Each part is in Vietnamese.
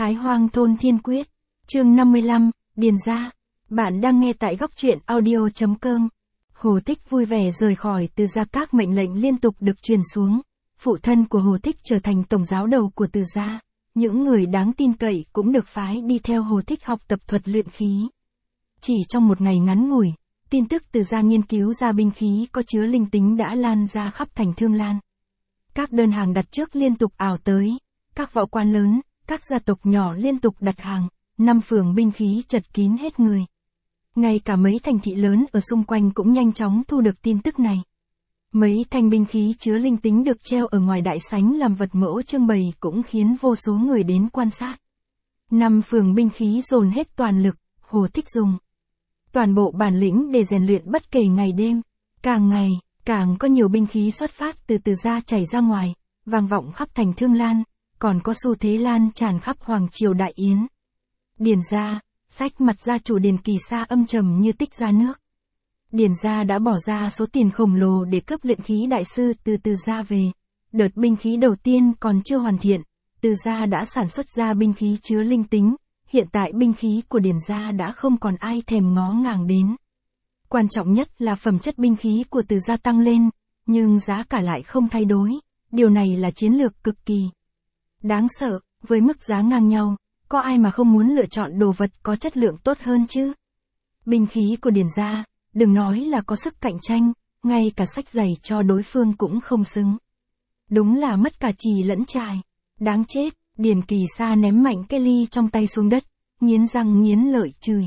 Thái Hoang thôn Thiên Quyết, chương 55, Điền Gia. Bạn đang nghe tại góc truyện audio.com. Hồ Thích vui vẻ rời khỏi Từ Gia, các mệnh lệnh liên tục được truyền xuống. Phụ thân của Hồ Thích trở thành tổng giáo đầu của Từ Gia. Những người đáng tin cậy cũng được phái đi theo Hồ Thích học tập thuật luyện khí. Chỉ trong một ngày ngắn ngủi, tin tức Từ Gia nghiên cứu ra binh khí có chứa linh tính đã lan ra khắp thành Thương Lan. Các đơn hàng đặt trước liên tục ào tới, các võ quan lớn, các gia tộc nhỏ liên tục đặt hàng, 5 phường binh khí chật kín hết người. Ngay cả mấy thành thị lớn ở xung quanh cũng nhanh chóng thu được tin tức này. Mấy thanh binh khí chứa linh tính được treo ở ngoài đại sảnh làm vật mẫu trưng bày cũng khiến vô số người đến quan sát. 5 phường binh khí dồn hết toàn lực, Hồ Thích dùng toàn bộ bản lĩnh để rèn luyện bất kể ngày đêm. Càng ngày, càng có nhiều binh khí xuất phát từ Từ Gia chảy ra ngoài, vang vọng khắp thành Thương Lan, còn có xu thế lan tràn khắp Hoàng Triều Đại Yến. Điền Gia, sách mặt gia chủ Điền Kỳ Sa âm trầm như tích ra nước. Điền Gia đã bỏ ra số tiền khổng lồ để cướp luyện khí đại sư từ Từ Gia về. Đợt binh khí đầu tiên còn chưa hoàn thiện, Từ Gia đã sản xuất ra binh khí chứa linh tính. Hiện tại binh khí của Điền Gia đã không còn ai thèm ngó ngàng đến. Quan trọng nhất là phẩm chất binh khí của Từ Gia tăng lên, nhưng giá cả lại không thay đổi. Điều này là chiến lược cực kỳ đáng sợ, với mức giá ngang nhau, có ai mà không muốn lựa chọn đồ vật có chất lượng tốt hơn chứ? Binh khí của Điền Gia, đừng nói là có sức cạnh tranh, ngay cả sách giày cho đối phương cũng không xứng. Đúng là mất cả chì lẫn chài. Đáng chết, Điền Kỳ Sa ném mạnh cái ly trong tay xuống đất, nghiến răng nghiến lợi chửi.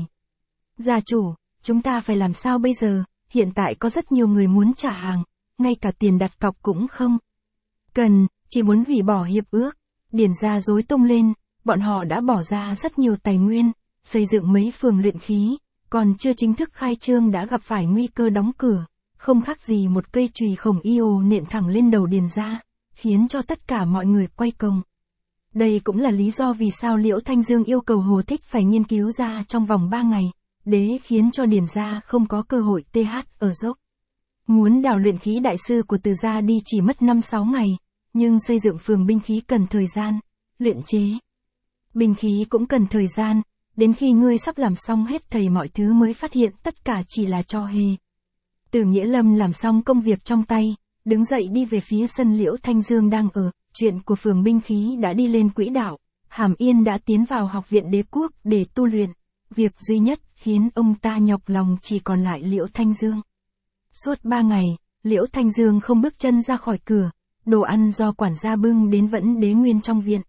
Gia chủ, chúng ta phải làm sao bây giờ? Hiện tại có rất nhiều người muốn trả hàng, ngay cả tiền đặt cọc cũng không cần, chỉ muốn hủy bỏ hiệp ước. Điền Gia rối tung lên, bọn họ đã bỏ ra rất nhiều tài nguyên, xây dựng mấy phường luyện khí, còn chưa chính thức khai trương đã gặp phải nguy cơ đóng cửa, không khác gì một cây chùy khổng yêu nện thẳng lên đầu Điền Gia, khiến cho tất cả mọi người quay cuồng. Đây cũng là lý do vì sao Liễu Thanh Dương yêu cầu Hồ Thích phải nghiên cứu ra trong vòng 3 ngày, để khiến cho Điền Gia không có cơ hội TH ở dốc. Muốn đào luyện khí đại sư của Từ Gia đi chỉ mất 5-6 ngày, nhưng xây dựng phường binh khí cần thời gian, luyện chế binh khí cũng cần thời gian, đến khi ngươi sắp làm xong hết thảy mọi thứ mới phát hiện tất cả chỉ là trò hề. Từ Nghĩa Lâm làm xong công việc trong tay, đứng dậy đi về phía sân Liễu Thanh Dương đang ở. Chuyện của phường binh khí đã đi lên quỹ đạo, Hàm Yên đã tiến vào học viện đế quốc để tu luyện. Việc duy nhất khiến ông ta nhọc lòng chỉ còn lại Liễu Thanh Dương. Suốt 3 ngày, Liễu Thanh Dương không bước chân ra khỏi cửa, đồ ăn do quản gia bưng đến vẫn đế nguyên trong viện.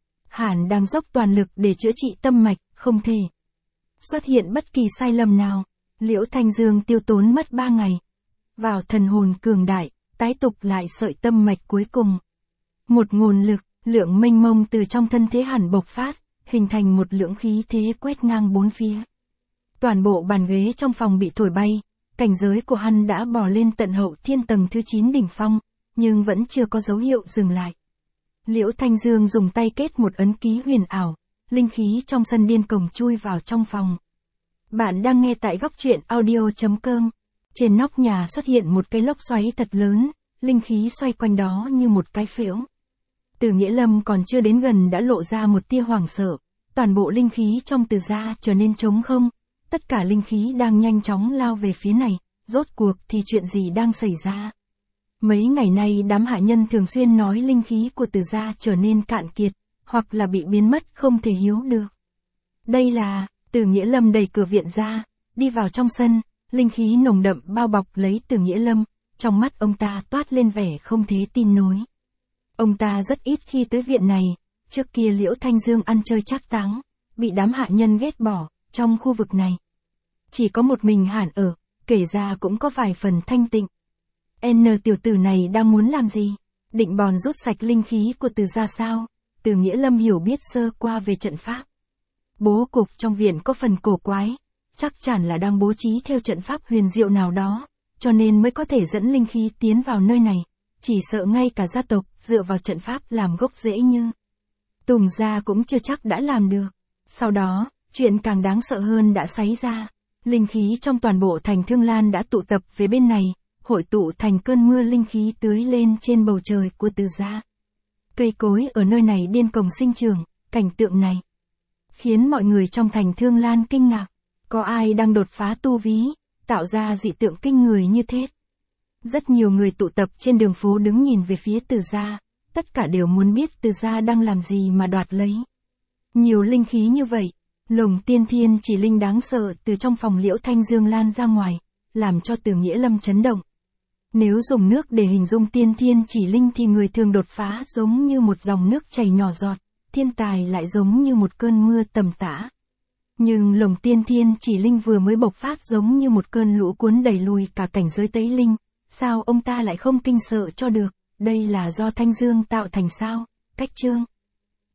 Hàn đang dốc toàn lực để chữa trị tâm mạch, không thể xuất hiện bất kỳ sai lầm nào. Liễu Thanh Dương tiêu tốn mất 3 ngày. Vào thần hồn cường đại, tái tục lại sợi tâm mạch cuối cùng. Một nguồn lực, lượng mênh mông từ trong thân thế Hàn bộc phát, hình thành một lưỡng khí thế quét ngang bốn phía. Toàn bộ bàn ghế trong phòng bị thổi bay, cảnh giới của hắn đã bò lên tận hậu thiên tầng thứ 9 đỉnh phong, nhưng vẫn chưa có dấu hiệu dừng lại. Liễu Thanh Dương dùng tay kết một ấn ký huyền ảo, linh khí trong sân điên cuồng chui vào trong phòng. Bạn đang nghe tại góc truyện audio.com. Trên nóc nhà xuất hiện một cái lốc xoáy thật lớn, linh khí xoay quanh đó như một cái phễu. Từ Nghĩa Lâm còn chưa đến gần đã lộ ra một tia hoảng sợ, toàn bộ linh khí trong Từ Gia trở nên trống không, tất cả linh khí đang nhanh chóng lao về phía này, rốt cuộc thì chuyện gì đang xảy ra? Mấy ngày nay đám hạ nhân thường xuyên nói linh khí của Từ Gia trở nên cạn kiệt, hoặc là bị biến mất không thể hiếu được. Đây là, Từ Nghĩa Lâm đẩy cửa viện ra, đi vào trong sân, linh khí nồng đậm bao bọc lấy Từ Nghĩa Lâm, trong mắt ông ta toát lên vẻ không thể tin nổi. Ông ta rất ít khi tới viện này, trước kia Liễu Thanh Dương ăn chơi trác táng, bị đám hạ nhân ghét bỏ, trong khu vực này. Chỉ có một mình Hàn ở, kể ra cũng có vài phần thanh tịnh. N tiểu tử này đang muốn làm gì? Định bòn rút sạch linh khí của Từ Gia sao? Từ Nghĩa Lâm hiểu biết sơ qua về trận pháp. Bố cục trong viện có phần cổ quái, chắc chắn là đang bố trí theo trận pháp huyền diệu nào đó, cho nên mới có thể dẫn linh khí tiến vào nơi này. Chỉ sợ ngay cả gia tộc dựa vào trận pháp làm gốc rễ như Tùng Gia cũng chưa chắc đã làm được. Sau đó, chuyện càng đáng sợ hơn đã xảy ra. Linh khí trong toàn bộ thành Thương Lan đã tụ tập về bên này, hội tụ thành cơn mưa linh khí tưới lên trên bầu trời của Từ Gia. Cây cối ở nơi này điên cuồng sinh trưởng, cảnh tượng này khiến mọi người trong thành Thương Lan kinh ngạc. Có ai đang đột phá tu ví, tạo ra dị tượng kinh người như thế? Rất nhiều người tụ tập trên đường phố đứng nhìn về phía Từ gia, tất cả đều muốn biết Từ gia đang làm gì mà đoạt lấy nhiều linh khí như vậy. Lồng tiên thiên chỉ linh đáng sợ từ trong phòng Liễu Thanh Dương lan ra ngoài, làm cho Từ Nghĩa Lâm chấn động. Nếu dùng nước để hình dung tiên thiên chỉ linh thì người thường đột phá giống như một dòng nước chảy nhỏ giọt, thiên tài lại giống như một cơn mưa tầm tã. Nhưng lồng tiên thiên chỉ linh vừa mới bộc phát giống như một cơn lũ cuốn đẩy lùi cả cảnh giới tấy linh, sao ông ta lại không kinh sợ cho được, đây là do Thanh Dương tạo thành sao? Cách chương